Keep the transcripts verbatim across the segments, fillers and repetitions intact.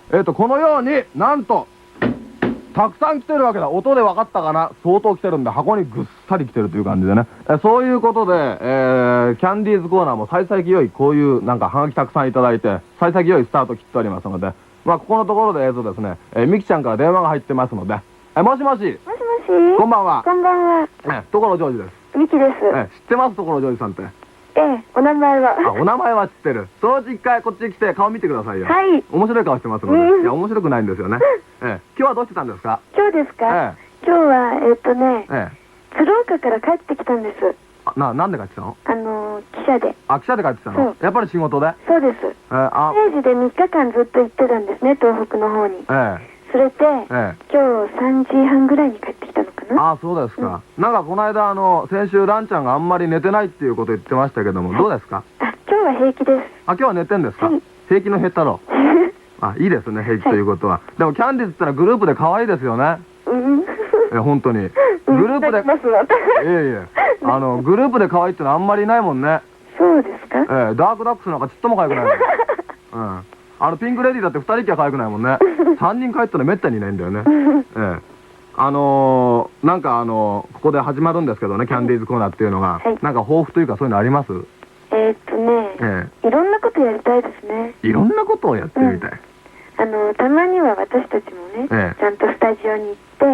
えっとこのようになんとたくさん来てるわけだ。音で分かったかな。相当来てるんで箱にぐっさり来てるという感じでね。えそういうことで、えー、キャンディーズコーナーも幸先良い、こういうなんかハガキたくさんいただいて幸先良いスタート切っておりますので、まあここのところでえっとですね、えー、みきちゃんから電話が入ってますので、えもしもし。 もしもし。 こんばんは。 こんばんは。 え所ジョージです。 みきです。 え知ってます所ジョージさんって。 ええ、お名前は。 あ、お名前は知ってる。そのうち一回こっちに来て顔見てくださいよ。 はい。 面白い顔してますので。いや、面白くないんですよね。ええ、今日はどうしてたんですか？ 今日ですか？ ええ、今日は、えっとね、 ええ、 鶴岡から帰ってきたんです。 あ、な、なんで帰ってきたの？ あのー、汽車で。 あ、汽車で帰ってきたの？やっぱり仕事で？ そうです。 えー、あ、 定時でみっかかんずっと行ってたんですね、東北の方に。 ええ。 それで、 ええ、 今日さんじはんぐらいに帰ってきたのかな。 あ、そうですか。なんかこの間、あの、先週ランちゃんがあんまり寝てないっていうこと言ってましたけども、どうですか？ あ、今日は平気です。 あ、今日は寝てんですか？平気のヘタロウ。あ、いいですね、平気ということは。でもキャンディーズってのはグループで可愛いですよね。 うん。 え、本当に。グループで、いえいえ、あの、グループで可愛いってのはあんまりいないもんね。 そうですか？ ええ、ダークダックスなんかちっとも可愛くないもん。うん。あの、ピンクレディーだって二人きゃ可愛くないもんね。三人帰ったらめったにいないんだよね。ええ。あのー、なんかあのー、ここで始まるんですけどね、キャンディーズコーナーっていうのが、はい、なんか抱負というかそういうのあります？ えー、っとね、ええ、いろんなことやりたいですね。 いろんなことをやってみたい。 うん、あのたまには私たちもね、ええ、ちゃんとスタジオに行って、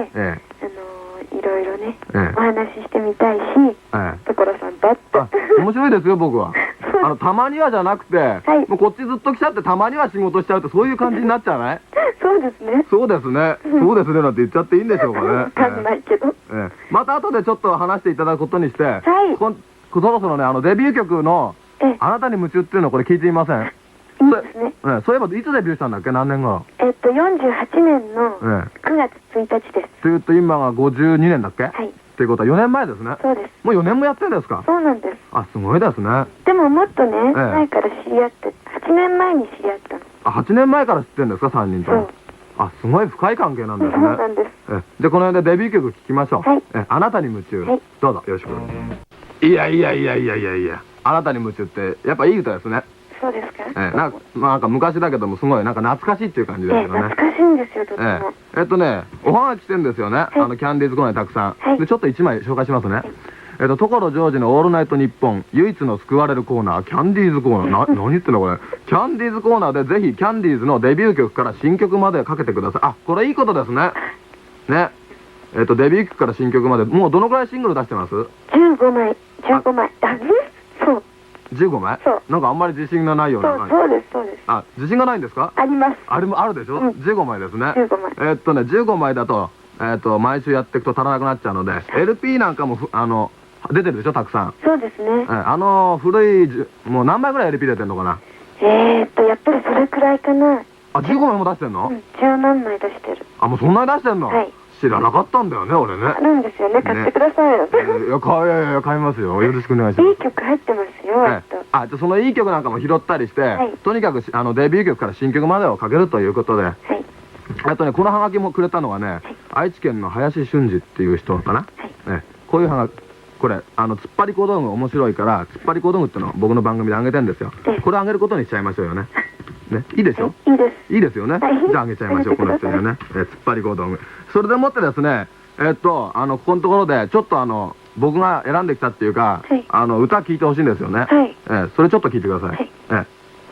ええ、あのいろいろね、ええ、お話ししてみたいし、ええ、所さんとって。 面白いですよ僕は。あのたまにはじゃなくて、はい、もうこっちずっと来ちゃってたまには仕事しちゃうとそういう感じになっちゃわない？ そうですね。 そうですね。そうですねなんて言っちゃっていいんでしょうかね。 わかんないけど。 ええ、また後でちょっと話していただくことにして、はい、こそろそろねあのデビュー曲の「あなたに夢中」っていうのをこれ聞いてみません？ いいですね。 ええ、そういえばいつデビューしたんだっけ？何年後？ えっとよんじゅうはちねんのくがつついたちです。 というと今がごじゅうにねんだっけ？はい。っていうことはよねんまえですね。 そうです。 もうよねんもやってるんですか？ そうなんです。 あ、すごいですね。 でももっとね、前から知り合って、はちねんまえに知り合ったの。あ、 はちねんまえから知ってるんですか、さんにんとも。あ、すごい深い関係なんですね。 そうなんです。 え、で、この辺でデビュー曲聴きましょう。はい。え、あなたに夢中。はい。どうぞ、よろしく。いやいやいやいやいやいや、あなたに夢中って、やっぱいい歌ですね。 そうですか？ え、なんか、なんか昔だけども、すごい、なんか懐かしいっていう感じですよね。 懐かしいんですよ、とても。 え、えっとね、おはがき来てんですよね。あの、キャンディーズコーナーにたくさん。で、ちょっと一枚紹介しますね。えっと、所ジョージのオールナイトニッポン、唯一の救われるコーナー、キャンディーズコーナー。な、何言ってんのこれ。キャンディーズコーナーでぜひ、キャンディーズのデビュー曲から新曲までかけてください。あ、これいいことですね。ね。えっと、デビュー曲から新曲まで、もうどのくらいシングル出してます？ じゅうごまい。じゅうごまい。あ、そう。 じゅうごまい？そう。なんかあんまり自信がないような。 そうです、そうです。 あ、自信がないんですか？ あります。 あれもあるでしょ？じゅうごまいですね。 じゅうごまい。 えっとね、じゅうごまいだと、えっと、毎週やっていくと足らなくなっちゃうので、エルピー なんかも、あの、出てるでしょ、たくさん。 そうですね。 あの、古い、もう何枚ぐらい エルピー 出てんのかな？ えーっと、やっぱりそれくらいかな。 あ、じゅうごまいも出してんの？ うん、じゅうなんまい出してる。 あ、もうそんなに出してんの？はい。知らなかったんだよね、俺ね。 あるんですよね、買ってくださいよ。 いや、買い、いや、買いますよ。よろしくお願いします。 いい曲入ってますよ、 えっと。あ、じゃそのいい曲なんかも拾ったりして、とにかく、あの、デビュー曲から新曲までをかけるということで。はい。あとね、このハガキもくれたのはね、愛知県の林俊二っていう人かな。はい。こういうハガキ、これ、あの、突っ張り小道具面白いから、突っ張り小道具ってのを僕の番組であげてんですよ。これあげることにしちゃいましょうよね。ね、いいでしょ？ いいです。 いいですよね。じゃああげちゃいましょう、この人にはね。え、突っ張り小道具。それでもってですね、えっと、あの、ここのところで、ちょっとあの、僕が選んできたっていうか、あの、歌聴いてほしいんですよね。はい。え、それちょっと聴いてください。え。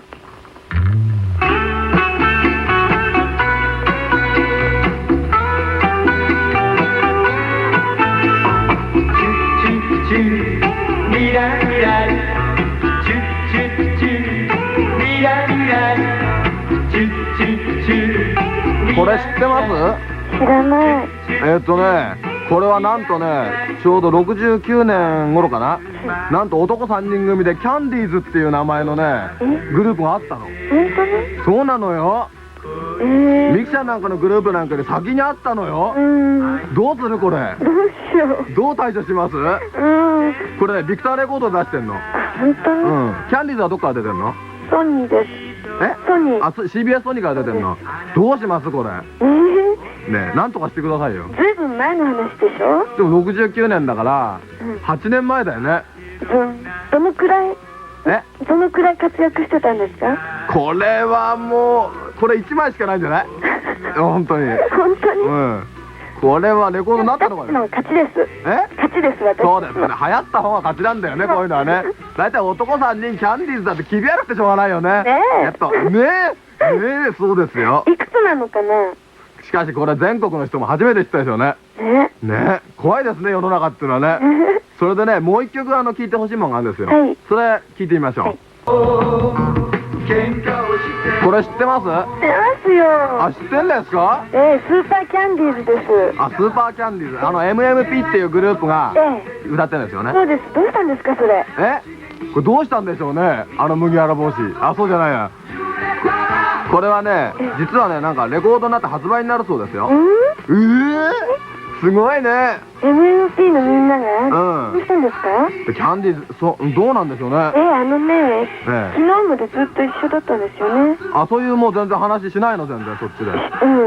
これ知ってます？ 知らない。 えっとね、これはなんとね、ちょうどろくじゅうきゅうねん頃かな、なんと男さんにん組でキャンディーズっていう名前のね、グループがあったの。 本当に？ そうなのよ。えー、ミキちゃんなんかのグループなんかで先にあったのよ。どうするこれ？ どうしよう。 どう対処します？これね、ビクターレコード出してんの。 本当に？ うん。キャンディーズはどっから出てんの？ ソニーです。 え？ ソニー。 あ、シービーエス ソニーから出てんの。どうしますこれ？えー、ねえ、なんとかしてくださいよ。 ずいぶん前の話でしょ？ でもろくじゅうきゅうねんだから、はちねんまえだよね。 うん。どのくらい、え？どのくらい活躍してたんですか？ これはもう、 これいちまいしかないんじゃない？本当に。 本当に。 うん。これはレコードになったのかね。 勝ちです。 え？ 勝ちです、私。 そうですよね。流行った方が勝ちなんだよね、こういうのはね。大体男さんにんキャンディーズだって気味悪くてしょうがないよね。 ねえ。 えっと、ねえ。ねえ、そうですよ。 いくつなのかな？ しかしこれ全国の人も初めて知ったでしょうね。 ね。 ね。怖いですね、世の中っていうのはね。それでね、もう一曲あの聴いてほしいものがあるんですよ。はい。それ聴いてみましょう。はい、これ知ってます？知ってますよ。 あ、知ってんですか？ ええ、スーパーキャンディーズです。 あ、スーパーキャンディーズ。あの エムエムピー っていうグループが歌ってるんですよね。 そうです。どうしたんですか、それ。 え？これどうしたんでしょうね、あの麦わら帽子。あ、そうじゃないや。これはね、実はね、なんかレコードになって発売になるそうですよ。えー、すごいね。 エムエムピー のみんながどうしたんですか？ キャンディーズ、そどうなんでしょうね。 えー、あのね、昨日までずっと一緒だったんですよね。 あ、そういうもう全然話しないの？全然そっちで。うん、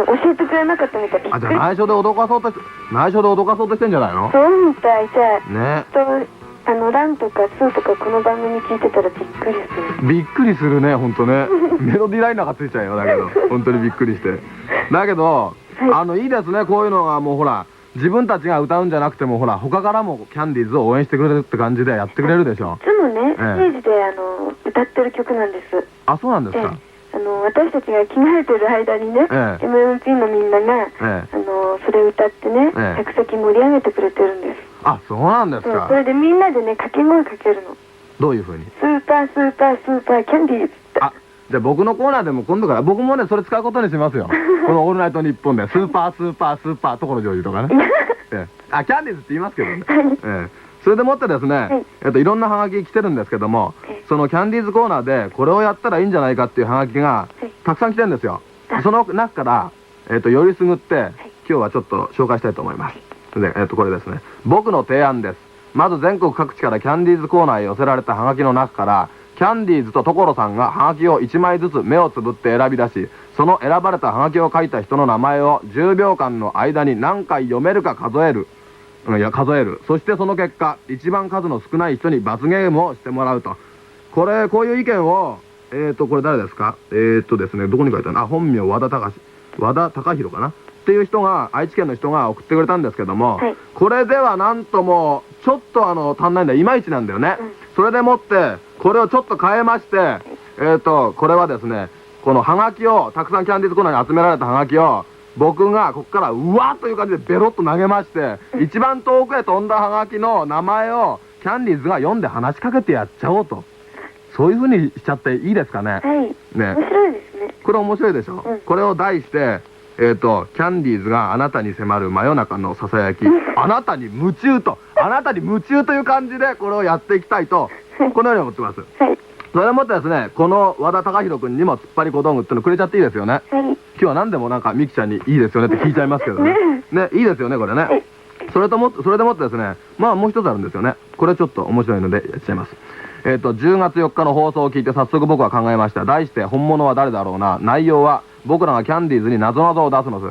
教えてくれなかったみたい。 あ、じゃあ内緒で脅かそうと内緒で脅かそうとしてんじゃないの？ そうみたい。じゃあね、 あのランとかスーとかこの番組聞いてたらびっくりする。 びっくりするね、ほんとね。メロディーライナーがついちゃうよ。だけど本当にびっくりして。だけど、はい、あのいいですね、こういうのが。もうほら、自分たちが歌うんじゃなくてもほら、他からもキャンディーズを応援してくれるって感じでやってくれるでしょ。 いつもね、ステージであの歌ってる曲なんです。 あ、そうなんですか。 あの私たちが着替えてる間にね、ええ、エムエムピー のみんなが、ええ、あのそれ歌ってね、ええ、客席盛り上げてくれてるんです。 あ、そうなんですか。 それでみんなでね、掛け声かけるの。 どういうふうに？ スーパースーパースーパーキャンディーズって。あ、 じゃあ僕のコーナーでも今度から僕もね、それ使うことにしますよ。この「オールナイトニッポン」でスーパースーパースーパー所ジョージとかね。ええ、あ、キャンディーズって言いますけどね。ええ、それでもってですね、はい、えっといろんなハガキ来てるんですけども、そのキャンディーズコーナーでこれをやったらいいんじゃないかっていうハガキがたくさん来てるんですよ。その中から、えっとよりすぐって、はい、今日はちょっと紹介したいと思います。で、えっとこれですね、僕の提案です。まず全国各地からキャンディーズコーナーへ寄せられたハガキの中から、キャンディーズと所さんがハガキをいちまいずつ目をつぶって選び出し、その選ばれたハガキを書いた人の名前をじゅうびょうかんの間に何回読めるか数える。いや、数える。そしてその結果、一番数の少ない人に罰ゲームをしてもらうと。これ、こういう意見を、えーと、これ誰ですか？えーとですね、どこに書いてあるの？あ、本名和田隆、和田隆弘かなっていう人が、愛知県の人が送ってくれたんですけども、はい、これではなんとも、ちょっとあの、足んないんだよ。いまいちなんだよね。うん、それでもって、これをちょっと変えまして、えーと、これはですね、このハガキを、たくさんキャンディーズコーナーに集められたハガキを、僕がここからうわっという感じでベロッと投げまして、一番遠くへ飛んだハガキの名前をキャンディーズが読んで話しかけてやっちゃおうと。そういう風にしちゃっていいですかね。 はい。ね。面白いですね。 これ面白いでしょ。うん、これを題して、えっと、キャンディーズがあなたに迫る真夜中のささやき、あなたに夢中と、あなたに夢中という感じでこれをやっていきたいと、このように思ってます。はい。それでもってですね、この和田隆弘君にも突っ張り小道具っていうのくれちゃっていいですよね。はい。今日は何でもなんかミキちゃんにいいですよねって聞いちゃいますけどね。ね、いいですよね、これね。はい。それとも、それでもってですね、まあもう一つあるんですよね。これちょっと面白いのでやっちゃいます。えっと、じゅうがつよっかの放送を聞いて早速僕は考えました。題して、本物は誰だろうな。内容は、僕らがキャンディーズに謎々を出すのです。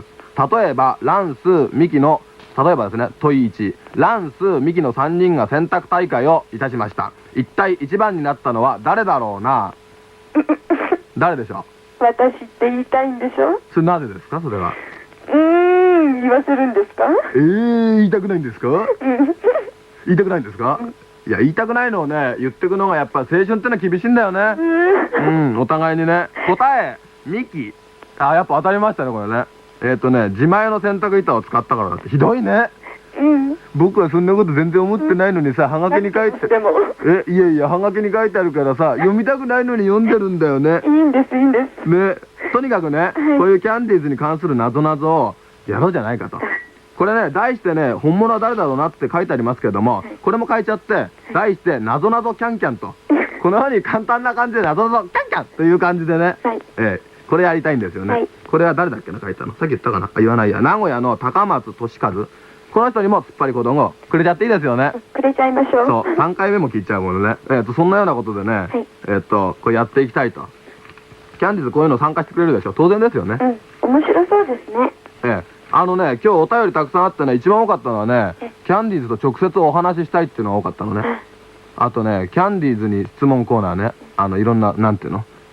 例えば、ランス、ミキの、例えばですね、問いいち。ランス、ミキのさんにんが選択大会をいたしました。一体いちばんになったのは誰だろうな。誰でしょう？私って言いたいんでしょ？ それなぜですか、それは。 うーん、言わせるんですか？ えー、言いたくないんですか？言いたくないんですか？いや、言いたくないのをね、言ってくのがやっぱ青春ってのは厳しいんだよね。うん、お互いにね。答え、ミキ。あ、やっぱ当たりましたね、これね。えっとね、自前の洗濯板を使ったからだって。ひどいね。うん。僕はそんなこと全然思ってないのにさ、ハガキに書いて。え、いやいや、ハガキに書いてあるからさ、読みたくないのに読んでるんだよね。 いいんです、いいんです。 ね。とにかくね、こういうキャンディーズに関する謎々をやろうじゃないかと。これね、題してね、本物は誰だろうなって書いてありますけれども、これも書いちゃって、題して、なぞなぞキャンキャンと。このように簡単な感じで、なぞなぞキャンキャンという感じでね、はい、えー、これやりたいんですよね。はい、これは誰だっけな、書いたの。さっき言ったかな。あ、言わないや。名古屋の高松俊和。この人にも突っ張り子供をくれちゃっていいですよね。 くれちゃいましょう。 そう、さんかいめも聞いちゃうものね。えっと、そんなようなことでね、はい、えっと、これやっていきたいと。キャンディーズこういうの参加してくれるでしょ。当然ですよね。 うん、面白そうですね。 ええ。あのね、今日お便りたくさんあってね、一番多かったのはね、キャンディーズと直接お話ししたいっていうのが多かったのね。あとね、キャンディーズに質問コーナーね、あの、いろんな、なんていうの、